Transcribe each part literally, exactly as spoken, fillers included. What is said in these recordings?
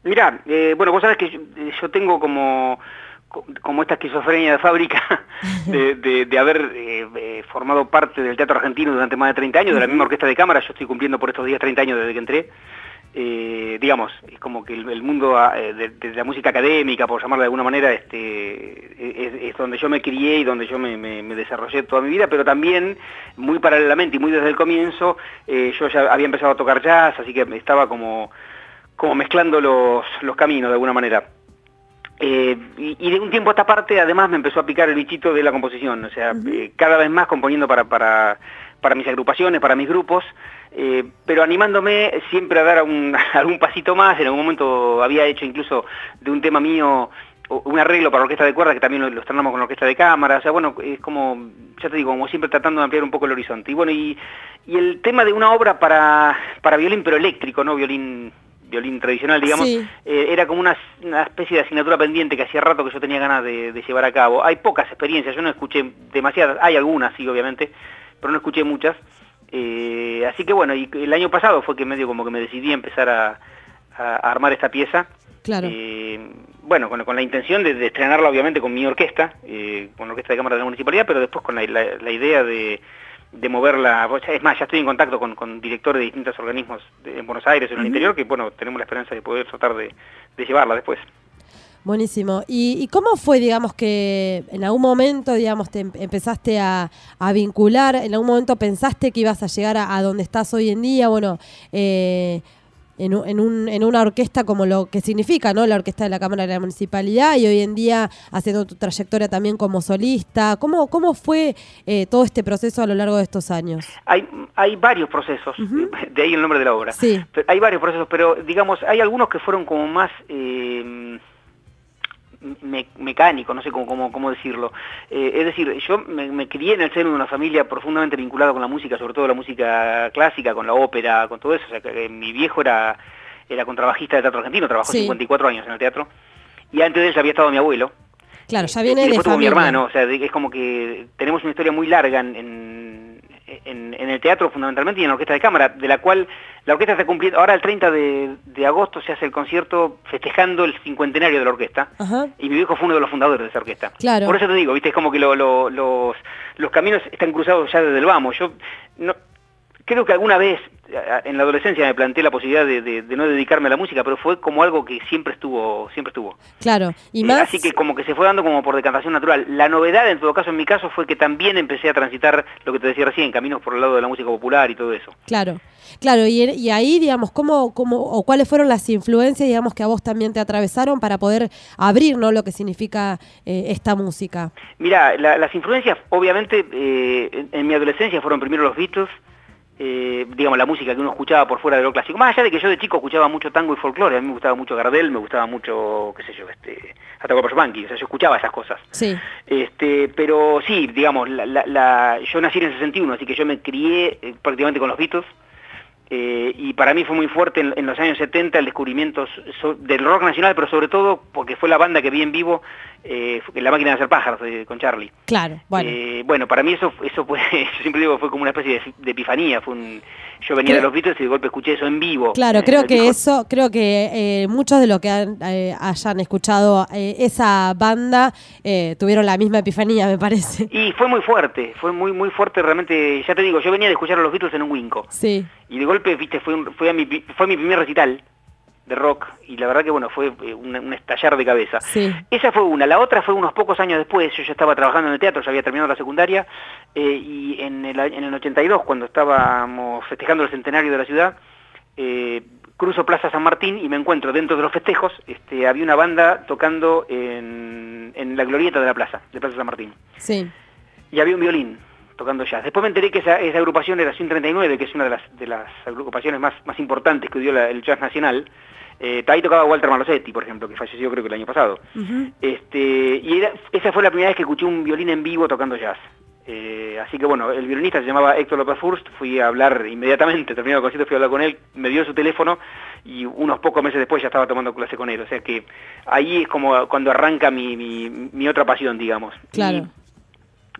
Mirá, eh, bueno, vos sabés que yo, yo tengo como, como esta esquizofrenia de fábrica de, de, de haber eh, eh, formado parte del teatro argentino durante más de treinta años, uh-huh. de la misma orquesta de cámara. Yo estoy cumpliendo por estos días treinta años desde que entré. Eh, digamos, es como que el, el mundo eh, de, de la música académica, por llamarlo de alguna manera, este, es, es donde yo me crié y donde yo me, me, me desarrollé toda mi vida, pero también muy paralelamente y muy desde el comienzo, eh, yo ya había empezado a tocar jazz, así que estaba como, como mezclando los, los caminos de alguna manera. Eh, y, y de un tiempo a esta parte además me empezó a picar el bichito de la composición, o sea, uh-huh. eh, cada vez más componiendo para, para, para mis agrupaciones, para mis grupos, eh, pero animándome siempre a dar un, algún pasito más. En algún momento había hecho incluso de un tema mío un arreglo para orquesta de cuerda, que también lo, lo estrenamos con la orquesta de cámara. O sea, bueno, es como, ya te digo, como siempre tratando de ampliar un poco el horizonte. Y bueno, y, y el tema de una obra para, para violín, pero eléctrico, ¿no? Violín... violín tradicional, digamos, sí. eh, era como una, una especie de asignatura pendiente que hacía rato que yo tenía ganas de, de llevar a cabo. Hay pocas experiencias, yo no escuché demasiadas, hay algunas, sí, obviamente, pero no escuché muchas. Eh, así que bueno, y el año pasado fue que medio como que me decidí a empezar a, a, a armar esta pieza. Claro. Eh, bueno, con, con la intención de, de estrenarla obviamente con mi orquesta, eh, con la orquesta de cámara de la municipalidad, pero después con la, la, la idea de... de moverla. Es más, ya estoy en contacto con, con directores de distintos organismos de, en Buenos Aires, en el uh-huh. interior, que bueno, tenemos la esperanza de poder tratar de, de llevarla después. Buenísimo. ¿Y, ¿Y cómo fue, digamos, que en algún momento, digamos, te empezaste a, a vincular, en algún momento pensaste que ibas a llegar a, a donde estás hoy en día? Bueno, eh, en, un, en, un, en una orquesta como lo que significa, ¿no? La orquesta de la Cámara de la Municipalidad, y hoy en día haciendo tu trayectoria también como solista. ¿Cómo, cómo fue eh, todo este proceso a lo largo de estos años? Hay, hay varios procesos, uh-huh. de ahí el nombre de la obra. Sí. Hay varios procesos, pero digamos, hay algunos que fueron como más... Eh, Me, mecánico, no sé cómo, cómo, cómo decirlo. Eh, es decir, yo me, me crié en el seno de una familia profundamente vinculada con la música, sobre todo la música clásica, con la ópera, con todo eso. O sea, que, que mi viejo era, era contrabajista de teatro argentino, trabajó sí. cincuenta y cuatro años en el teatro, y antes de él ya había estado mi abuelo. Claro, ya viene y de después tuvo mi familia. hermano, o sea, es como que tenemos una historia muy larga en, en, en, en el teatro fundamentalmente y en la orquesta de cámara, de la cual la orquesta está cumpliendo, ahora el treinta de, de agosto se hace el concierto festejando el cincuentenario de la orquesta. Ajá. Y mi viejo fue uno de los fundadores de esa orquesta. Claro. Por eso te digo, viste, es como que lo, lo, los, los caminos están cruzados ya desde el vamos. Yo no, creo que alguna vez en la adolescencia me planteé la posibilidad de, de, de no dedicarme a la música, pero fue como algo que siempre estuvo, siempre estuvo. Claro, y eh, más... Así que como que se fue dando como por decantación natural. La novedad, en todo caso, en mi caso, fue que también empecé a transitar lo que te decía recién, caminos por el lado de la música popular y todo eso. Claro, claro, y, y ahí, digamos, ¿cómo, cómo, o cuáles fueron las influencias, digamos, que a vos también te atravesaron para poder abrir, ¿no?, lo que significa eh, esta música? Mirá, la, las influencias, obviamente, eh, en, en mi adolescencia fueron primero los Beatles, Eh, digamos, la música que uno escuchaba por fuera de lo clásico. Más allá de que yo de chico escuchaba mucho tango y folclore, a mí me gustaba mucho Gardel, me gustaba mucho, qué sé yo, este, Atahualpa Yupanqui, o sea, yo escuchaba esas cosas. Sí. Este, pero sí, digamos, la, la, la, yo nací en el sesenta y uno, así que yo me crié eh, prácticamente con los Beatles, eh, y para mí fue muy fuerte en, en los años setenta el descubrimiento so, del rock nacional, pero sobre todo porque fue la banda que vi en vivo, eh, La Máquina de Hacer Pájaros, eh, con Charlie. Claro, bueno. Eh, bueno, para mí eso, eso fue, yo siempre digo, fue como una especie de, de epifanía, fue un... Yo venía creo, de los Beatles y de golpe escuché eso en vivo. Claro, eh, creo que dijo, eso, creo que eh, muchos de los que han, eh, hayan escuchado eh, esa banda eh, tuvieron la misma epifanía, me parece. Y fue muy fuerte, fue muy muy fuerte realmente. Ya te digo, yo venía de escuchar a los Beatles en un Winco. Sí. Y de golpe, viste, fue un, fue a mi fue mi primer recital de rock, y la verdad que bueno, fue un, un estallar de cabeza. Sí. Esa fue una. La otra fue unos pocos años después. Yo ya estaba trabajando en el teatro, ya había terminado la secundaria, eh, y en el, en el ochenta y dos, cuando estábamos festejando el centenario de la ciudad, eh, cruzo Plaza San Martín y me encuentro dentro de los festejos, este, había una banda tocando en, en la glorieta de la plaza, de Plaza San Martín. Sí. Y había un violín tocando jazz. Después me enteré que esa, esa agrupación era Swing treinta y nueve, que es una de las, de las agrupaciones más, más importantes que dio la, el jazz nacional. Eh, ahí tocaba Walter Malosetti, por ejemplo, que falleció creo que el año pasado. Uh-huh. este, y era, esa fue la primera vez que escuché un violín en vivo tocando jazz. Eh, así que bueno, el violinista se llamaba Héctor López Furst, fui a hablar inmediatamente, terminado el concierto, fui a hablar con él, me dio su teléfono y unos pocos meses después ya estaba tomando clase con él. O sea que ahí es como cuando arranca mi, mi, mi otra pasión, digamos. Claro.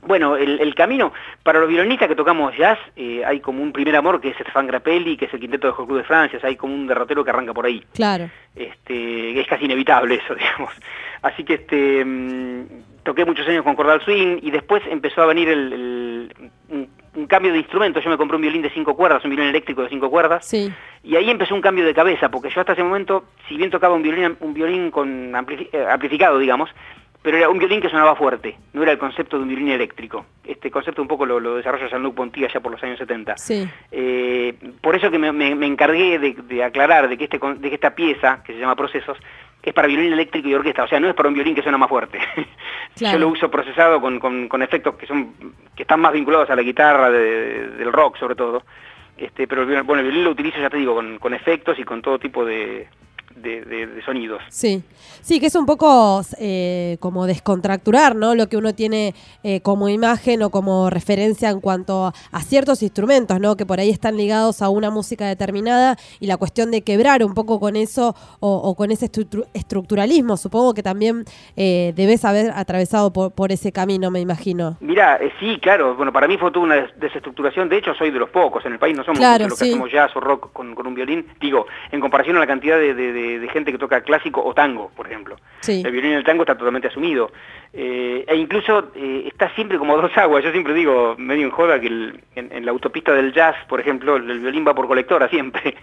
Bueno, el, el camino, para los violinistas que tocamos jazz, eh, hay como un primer amor que es Stéphane Grappelli, que es el quinteto de Club de Francia, o sea, hay como un derrotero que arranca por ahí. Claro. Este, es casi inevitable eso, digamos. Así que este mmm, toqué muchos años con Cordal Swing y después empezó a venir el, el, un, un cambio de instrumento. Yo me compré un violín de cinco cuerdas, un violín eléctrico de cinco cuerdas, sí. Y ahí empezó un cambio de cabeza, porque yo hasta ese momento, si bien tocaba un violín, un violín con amplifi eh, amplificado, digamos, pero era un violín que sonaba fuerte, no era el concepto de un violín eléctrico. Este concepto un poco lo, lo desarrolla Jean-Luc Ponty allá por los años setenta. Sí. Eh, por eso que me, me, me encargué de, de aclarar de que, este, de que esta pieza, que se llama Procesos, es para violín eléctrico y orquesta, o sea, no es para un violín que suena más fuerte. Claro. Yo lo uso procesado con, con, con efectos que son que están más vinculados a la guitarra, de, de, del rock sobre todo. Este, pero bueno, el violín lo utilizo, ya te digo, con, con efectos y con todo tipo de... De, de, de sonidos. Sí, sí, que es un poco eh, como descontracturar, ¿no? Lo que uno tiene eh, como imagen o como referencia en cuanto a ciertos instrumentos, ¿no? Que por ahí están ligados a una música determinada y la cuestión de quebrar un poco con eso o, o con ese estru estructuralismo. Supongo que también eh, debes haber atravesado por, por ese camino, me imagino. Mirá, eh, sí, claro. Bueno, para mí fue toda una des desestructuración. De hecho, soy de los pocos. En el país no somos claro, muchos los sí. que hacemos jazz o rock con, con un violín. Digo, en comparación a la cantidad de, de, de De, de gente que toca clásico o tango, por ejemplo. Sí. El violín y el tango está totalmente asumido. Eh, e incluso eh, está siempre como dos aguas. Yo siempre digo, medio en joda, que el, en, en la autopista del jazz, por ejemplo, el, el violín va por colectora siempre.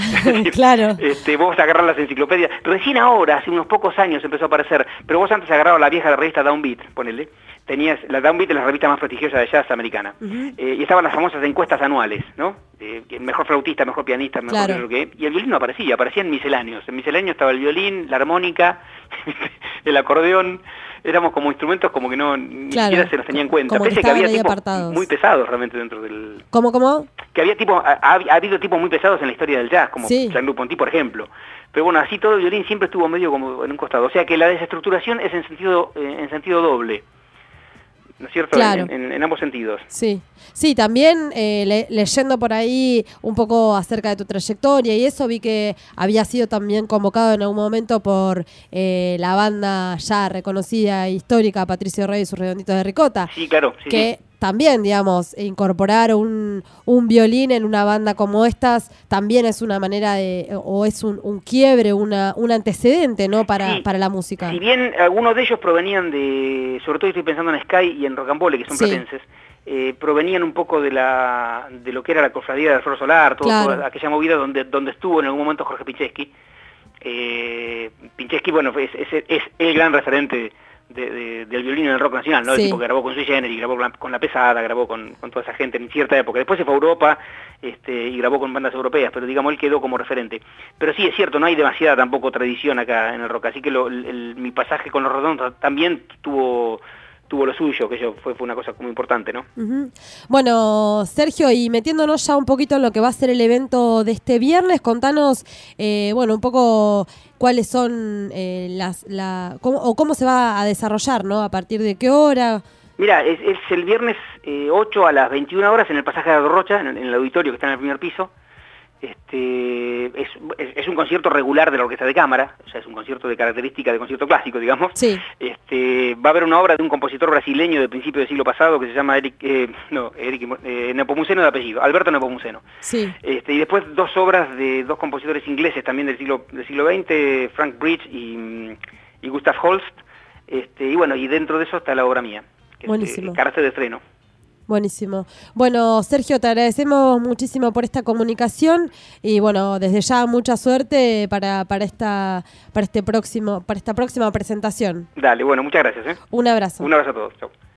Claro. Este, vos agarrás las enciclopedias. Recién ahora, hace unos pocos años, empezó a aparecer. Pero vos antes agarrabas la vieja revista Downbeat, ponele. Tenías, la Downbeat es la revista más prestigiosa de jazz americana. Uh-huh. eh, y estaban las famosas encuestas anuales, ¿no? Eh, mejor flautista, mejor pianista, mejor claro. lo que. Y el violín no aparecía, aparecía en misceláneos. En misceláneos estaba el violín, la armónica, el acordeón. Éramos como instrumentos como que no claro. ni siquiera se nos tenía en cuenta. Como Pese que, que había tipos apartados. muy pesados realmente dentro del... ¿Cómo, cómo? Que había tipos, ha, ha habido tipos muy pesados en la historia del jazz, como sí. Jean-Luc Ponty, por ejemplo. Pero bueno, así todo el violín siempre estuvo medio como en un costado. O sea que la desestructuración es en sentido, eh, en sentido doble. ¿No es cierto? Claro. En, en, en ambos sentidos. Sí, sí, también eh, le, leyendo por ahí un poco acerca de tu trayectoria y eso, vi que había sido también convocado en algún momento por eh, la banda ya reconocida e histórica Patricio Rey y sus Redonditos de Ricota. Sí, claro. Sí, que sí. También, digamos, incorporar un, un violín en una banda como estas también es una manera de, o es un, un quiebre, una, un antecedente, ¿no? Para, sí. para la música. Si bien algunos de ellos provenían de, sobre todo estoy pensando en Sky y en Rocambole, que son sí. platenses, eh, provenían un poco de la de lo que era la cofradía del Flor Solar, todo, claro. toda aquella movida donde, donde estuvo en algún momento Jorge Pinchesky. Eh, Pinchesky, bueno, es, es, es el gran referente De, de, del violín en el rock nacional, ¿no? Sí. El tipo que grabó con Sui Generis, grabó con La Pesada, grabó con, con toda esa gente en cierta época. Después se fue a Europa este, y grabó con bandas europeas, pero digamos, él quedó como referente. Pero sí, es cierto, no hay demasiada tampoco tradición acá en el rock, así que lo, el, el, mi pasaje con Los Redondos también tuvo... tuvo lo suyo, que yo fue, fue una cosa muy importante, ¿no? Uh-huh. Bueno, Sergio, y metiéndonos ya un poquito en lo que va a ser el evento de este viernes, contanos, eh, bueno, un poco cuáles son eh, las, la, cómo, o cómo se va a desarrollar, ¿no? A partir de qué hora. Mira, es, es el viernes eh, ocho a las veintiuna horas en el pasaje de Rocha, en, en el auditorio que está en el primer piso. Este, es, es, es un concierto regular de la orquesta de cámara, o sea, es un concierto de característica de concierto clásico, digamos. Sí. Este, va a haber una obra de un compositor brasileño de principio del siglo pasado que se llama Eric, eh, no, Eric eh, Nepomuceno de apellido, Alberto Nepomuceno. Sí. Este, y después dos obras de dos compositores ingleses también del siglo del siglo veinte, Frank Bridge y, y Gustav Holst. Este, y bueno, y dentro de eso está la obra mía, que buenísimo. es eh, Carácter de Estreno. Buenísimo. Bueno, Sergio, te agradecemos muchísimo por esta comunicación y bueno, desde ya mucha suerte para, para esta para este próximo para esta próxima presentación. Dale, bueno, muchas gracias, ¿eh? Un abrazo. Un abrazo a todos. Chau.